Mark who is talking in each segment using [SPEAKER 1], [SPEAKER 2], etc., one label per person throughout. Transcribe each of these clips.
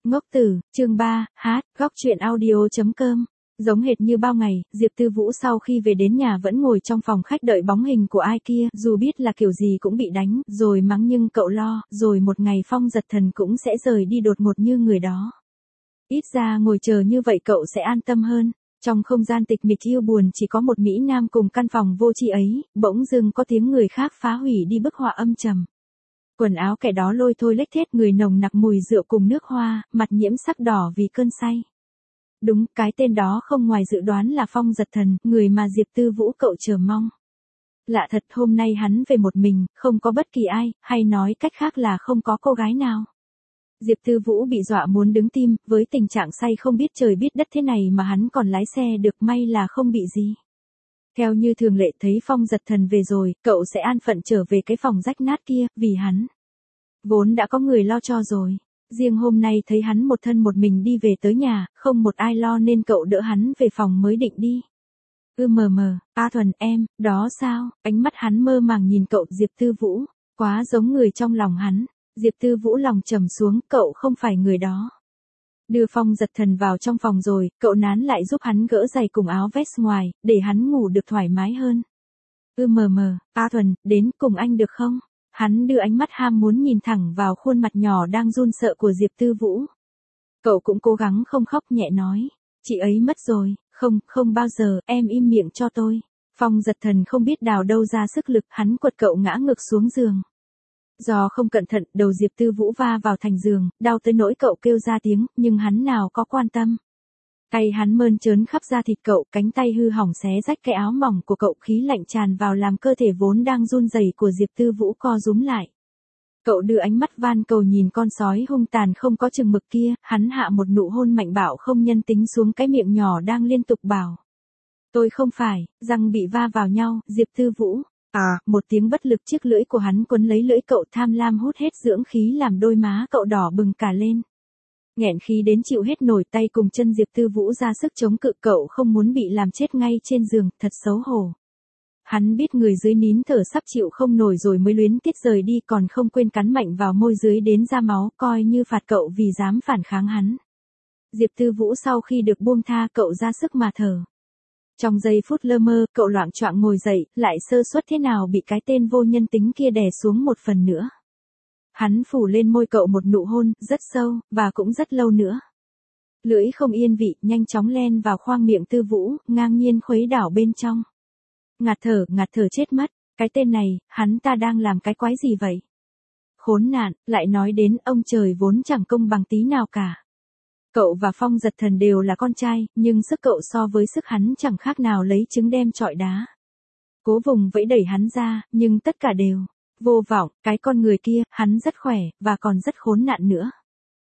[SPEAKER 1] Ngốc tử, chương 3, góc truyện audio.com. Giống hệt như bao ngày, Diệp Tư Vũ sau khi về đến nhà vẫn ngồi trong phòng khách đợi bóng hình của ai kia, dù biết là kiểu gì cũng bị đánh, rồi mắng nhưng cậu lo, rồi một ngày Phong Giật Thần cũng sẽ rời đi đột ngột như người đó. Ít ra ngồi chờ như vậy cậu sẽ an tâm hơn. Trong không gian tịch mịch yêu buồn chỉ có một mỹ nam cùng căn phòng vô tri ấy, bỗng dưng có tiếng người khác phá hủy đi bức họa âm trầm. Quần áo kẻ đó lôi thôi lếch thết, người nồng nặc mùi rượu cùng nước hoa, mặt nhiễm sắc đỏ vì cơn say. Đúng, cái tên đó không ngoài dự đoán là Phong Giật Thần, người mà Diệp Tư Vũ cậu chờ mong. Lạ thật, hôm nay hắn về một mình, không có bất kỳ ai, hay nói cách khác là không có cô gái nào. Diệp Tư Vũ bị dọa muốn đứng tim, với tình trạng say không biết trời biết đất thế này mà hắn còn lái xe được, may là không bị gì. Theo như thường lệ thấy Phong Giật Thần về rồi, cậu sẽ an phận trở về cái phòng rách nát kia, vì hắn vốn đã có người lo cho rồi. Riêng hôm nay thấy hắn một thân một mình đi về tới nhà, không một ai lo nên cậu đỡ hắn về phòng mới định đi. A Thuần em, đó sao? Ánh mắt hắn mơ màng nhìn cậu. Diệp Tư Vũ, quá giống người trong lòng hắn. Diệp Tư Vũ lòng trầm xuống, cậu không phải người đó. Đưa Phong Giật Thần vào trong phòng rồi, cậu nán lại giúp hắn gỡ giày cùng áo vest ngoài, để hắn ngủ được thoải mái hơn. A Thuần, đến cùng anh được không? Hắn đưa ánh mắt ham muốn nhìn thẳng vào khuôn mặt nhỏ đang run sợ của Diệp Tư Vũ. Cậu cũng cố gắng không khóc, nhẹ nói. Chị ấy mất rồi, không bao giờ, em im miệng cho tôi. Phong Giật Thần không biết đào đâu ra sức lực, hắn quật cậu ngã ngược xuống giường. Do không cẩn thận, đầu Diệp Tư Vũ va vào thành giường, đau tới nỗi cậu kêu ra tiếng, nhưng hắn nào có quan tâm. Tay hắn mơn trớn khắp da thịt cậu, cánh tay hư hỏng xé rách cái áo mỏng của cậu, khí lạnh tràn vào làm cơ thể vốn đang run rẩy của Diệp Tư Vũ co rúm lại. Cậu đưa ánh mắt van cầu nhìn con sói hung tàn không có chừng mực kia, hắn hạ một nụ hôn mạnh bạo không nhân tính xuống cái miệng nhỏ đang liên tục bảo. Tôi không phải, răng bị va vào nhau. Diệp Tư Vũ, một tiếng bất lực, chiếc lưỡi của hắn quấn lấy lưỡi cậu, tham lam hút hết dưỡng khí làm đôi má cậu đỏ bừng cả lên. Nghẹn khí đến chịu hết nổi, tay cùng chân Diệp Tư Vũ ra sức chống cự, cậu không muốn bị làm chết ngay trên giường, thật xấu hổ. Hắn biết người dưới nín thở sắp chịu không nổi rồi mới luyến tiếc rời đi, còn không quên cắn mạnh vào môi dưới đến ra máu, coi như phạt cậu vì dám phản kháng hắn. Diệp Tư Vũ sau khi được buông tha, cậu ra sức mà thở. Trong giây phút lơ mơ, cậu loạng choạng ngồi dậy, lại sơ suất thế nào bị cái tên vô nhân tính kia đè xuống một phần nữa. Hắn phủ lên môi cậu một nụ hôn, rất sâu, và cũng rất lâu nữa. Lưỡi không yên vị, nhanh chóng len vào khoang miệng Tư Vũ, ngang nhiên khuấy đảo bên trong. Ngạt thở chết mất, cái tên này, hắn ta đang làm cái quái gì vậy? Khốn nạn, lại nói đến ông trời vốn chẳng công bằng tí nào cả. Cậu và Phong Giật Thần đều là con trai, nhưng sức cậu so với sức hắn chẳng khác nào lấy trứng đem chọi đá. Cố vùng vẫy đẩy hắn ra, nhưng tất cả đều vô vọng, cái con người kia, hắn rất khỏe, và còn rất khốn nạn nữa.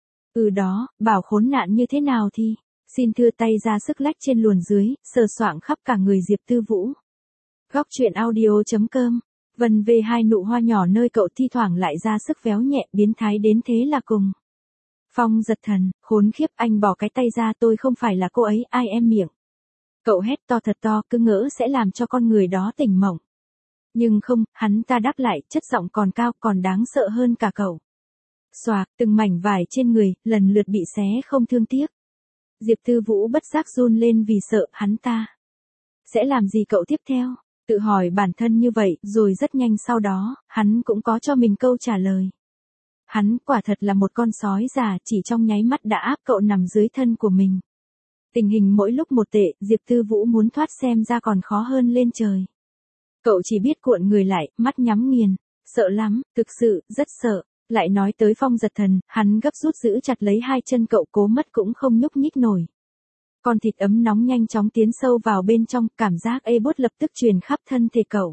[SPEAKER 1] Đó, bảo khốn nạn như thế nào thì, xin thưa tay ra sức lách trên luồn dưới, sờ soạng khắp cả người Diệp Tư Vũ. Góc truyện audio.com. Vần về hai nụ hoa nhỏ nơi cậu thi thoảng lại ra sức véo nhẹ, biến thái đến thế là cùng. Phong Giật Thần, khốn khiếp, anh bỏ cái tay ra, tôi không phải là cô ấy, ai em miệng. Cậu hét to thật to, cứ ngỡ sẽ làm cho con người đó tỉnh mộng. Nhưng không, hắn ta đáp lại, chất giọng còn cao, còn đáng sợ hơn cả cậu. Xoạc, từng mảnh vải trên người, lần lượt bị xé không thương tiếc. Diệp Tư Vũ bất giác run lên vì sợ hắn ta sẽ làm gì cậu tiếp theo. Tự hỏi bản thân như vậy, rồi rất nhanh sau đó, hắn cũng có cho mình câu trả lời. Hắn quả thật là một con sói già, chỉ trong nháy mắt đã áp cậu nằm dưới thân của mình. Tình hình mỗi lúc một tệ, Diệp Tư Vũ muốn thoát xem ra còn khó hơn lên trời. Cậu chỉ biết cuộn người lại, mắt nhắm nghiền, sợ lắm, thực sự, rất sợ. Lại nói tới Phong Giật Thần, hắn gấp rút giữ chặt lấy hai chân cậu, cố mất cũng không nhúc nhích nổi. Con thịt ấm nóng nhanh chóng tiến sâu vào bên trong, cảm giác ê buốt lập tức truyền khắp thân thể cậu.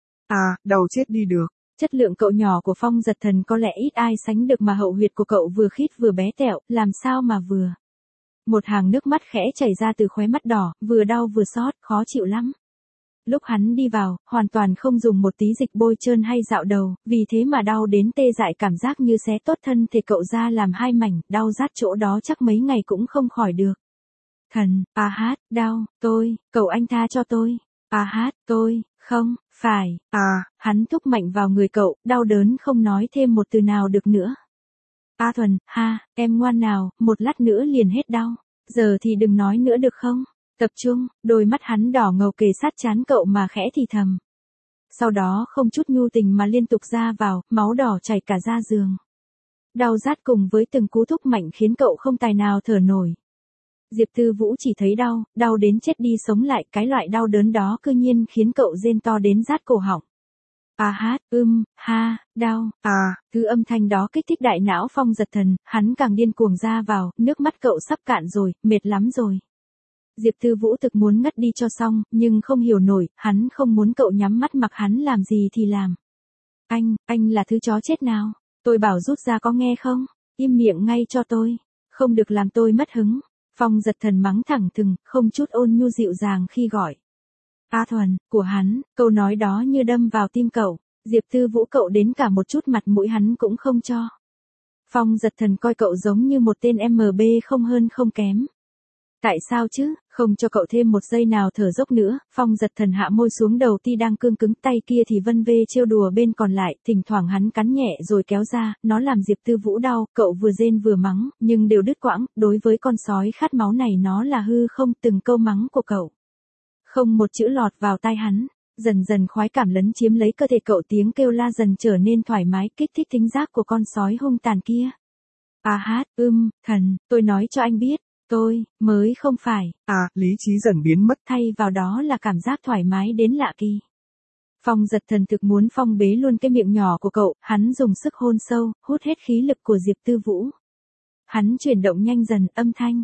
[SPEAKER 2] Đầu chết đi được.
[SPEAKER 1] Chất lượng cậu nhỏ của Phong Giật Thần có lẽ ít ai sánh được, mà hậu huyệt của cậu vừa khít vừa bé tẹo, làm sao mà vừa. Một hàng nước mắt khẽ chảy ra từ khóe mắt đỏ, vừa đau vừa xót, khó chịu lắm. Lúc hắn đi vào, hoàn toàn không dùng một tí dịch bôi trơn hay dạo đầu, vì thế mà đau đến tê dại, cảm giác như xé tốt thân thể cậu ra làm hai mảnh, đau rát chỗ đó chắc mấy ngày cũng không khỏi được. Thần, đau, cầu anh tha cho tôi. Tôi, không, phải, hắn thúc mạnh vào người cậu, đau đớn không nói thêm một từ nào được nữa. A Thuần, ha, em ngoan nào, một lát nữa liền hết đau. Giờ thì đừng nói nữa được không? Tập trung, đôi mắt hắn đỏ ngầu kề sát trán cậu mà khẽ thì thầm. Sau đó không chút nhu tình mà liên tục ra vào, máu đỏ chảy cả da giường. Đau rát cùng với từng cú thúc mạnh khiến cậu không tài nào thở nổi. Diệp Tư Vũ chỉ thấy đau, đau đến chết đi sống lại, cái loại đau đớn đó cư nhiên khiến cậu rên to đến rát cổ họng. Ha, đau, thứ âm thanh đó kích thích đại não Phong Giật Thần, hắn càng điên cuồng ra vào, nước mắt cậu sắp cạn rồi, mệt lắm rồi. Diệp Tư Vũ thực muốn ngất đi cho xong, nhưng không hiểu nổi, hắn không muốn cậu nhắm mắt mặc hắn làm gì thì làm. Anh là thứ chó chết nào, tôi bảo rút ra có nghe không, im miệng ngay cho tôi, không được làm tôi mất hứng. Phong Giật Thần mắng thẳng thừng, không chút ôn nhu dịu dàng khi gọi. A Thuần, của hắn, câu nói đó như đâm vào tim cậu, Diệp Tư Vũ cậu đến cả một chút mặt mũi hắn cũng không cho. Phong Giật Thần coi cậu giống như một tên MB không hơn không kém. Tại sao chứ, không cho cậu thêm một giây nào thở dốc nữa, Phong Giật Thần hạ môi xuống đầu ti đang cương cứng, tay kia thì vân vê trêu đùa bên còn lại, thỉnh thoảng hắn cắn nhẹ rồi kéo ra, nó làm Diệp Tư Vũ đau, cậu vừa rên vừa mắng, nhưng đều đứt quãng, đối với con sói khát máu này nó là hư không, từng câu mắng của cậu. Không một chữ lọt vào tai hắn, dần dần khoái cảm lấn chiếm lấy cơ thể cậu, tiếng kêu la dần trở nên thoải mái, kích thích thính giác của con sói hung tàn kia. Thần, tôi nói cho anh biết. Tôi, mới không phải.
[SPEAKER 2] Lý trí dần biến mất.
[SPEAKER 1] Thay vào đó là cảm giác thoải mái đến lạ kỳ. Phong Giật Thần thực muốn phong bế luôn cái miệng nhỏ của cậu, hắn dùng sức hôn sâu, hút hết khí lực của Diệp Tư Vũ. Hắn chuyển động nhanh dần, âm thanh.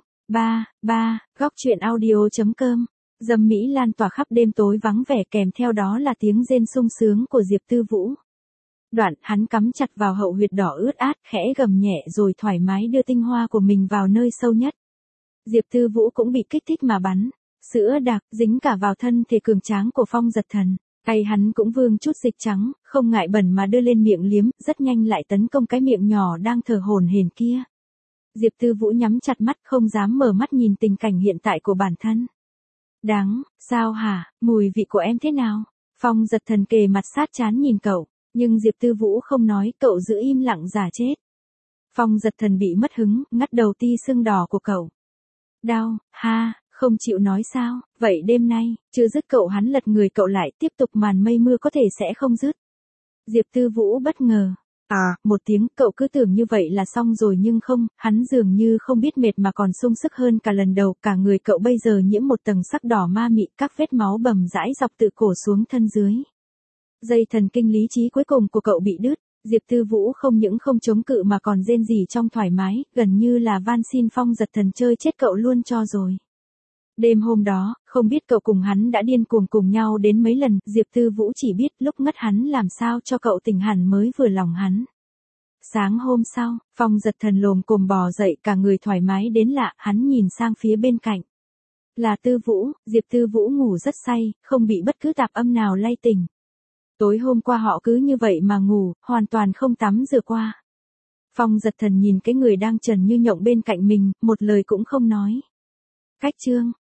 [SPEAKER 1] Góc truyện audio.com. Dâm mỹ lan tỏa khắp đêm tối vắng vẻ, kèm theo đó là tiếng rên sung sướng của Diệp Tư Vũ. Đoạn, hắn cắm chặt vào hậu huyệt đỏ ướt át, khẽ gầm nhẹ rồi thoải mái đưa tinh hoa của mình vào nơi sâu nhất. Diệp Tư Vũ cũng bị kích thích mà bắn, sữa đặc dính cả vào thân thể cường tráng của Phong Giật Thần. Tay hắn cũng vương chút dịch trắng, không ngại bẩn mà đưa lên miệng liếm, rất nhanh lại tấn công cái miệng nhỏ đang thở hổn hển kia. Diệp Tư Vũ nhắm chặt mắt, không dám mở mắt nhìn tình cảnh hiện tại của bản thân. Đáng, sao hả, mùi vị của em thế nào? Phong Giật Thần kề mặt sát trán nhìn cậu, nhưng Diệp Tư Vũ không nói, cậu giữ im lặng giả chết. Phong Giật Thần bị mất hứng, ngắt đầu ti sưng đỏ của cậu. Đau, không chịu nói sao, vậy đêm nay, chưa dứt cậu, hắn lật người cậu lại, tiếp tục màn mây mưa có thể sẽ không dứt. Diệp Tư Vũ bất ngờ. Một tiếng, cậu cứ tưởng như vậy là xong rồi nhưng không, hắn dường như không biết mệt mà còn sung sức hơn cả lần đầu, cả người cậu bây giờ nhiễm một tầng sắc đỏ ma mị, các vết máu bầm rãi dọc từ cổ xuống thân dưới. Dây thần kinh lý trí cuối cùng của cậu bị đứt. Diệp Tư Vũ không những không chống cự mà còn rên rỉ trong thoải mái, gần như là van xin Phong Giật Thần chơi chết cậu luôn cho rồi. Đêm hôm đó, không biết cậu cùng hắn đã điên cuồng cùng nhau đến mấy lần, Diệp Tư Vũ chỉ biết lúc ngất hắn làm sao cho cậu tỉnh hẳn mới vừa lòng hắn. Sáng hôm sau, Phong Giật Thần lồm cồm bò dậy, cả người thoải mái đến lạ, hắn nhìn sang phía bên cạnh. Là Tư Vũ, Diệp Tư Vũ ngủ rất say, không bị bất cứ tạp âm nào lay tỉnh. Tối hôm qua họ cứ như vậy mà ngủ, hoàn toàn không tắm rửa qua. Phong Giật Thần nhìn cái người đang trần như nhộng bên cạnh mình, một lời cũng không nói. Cách chương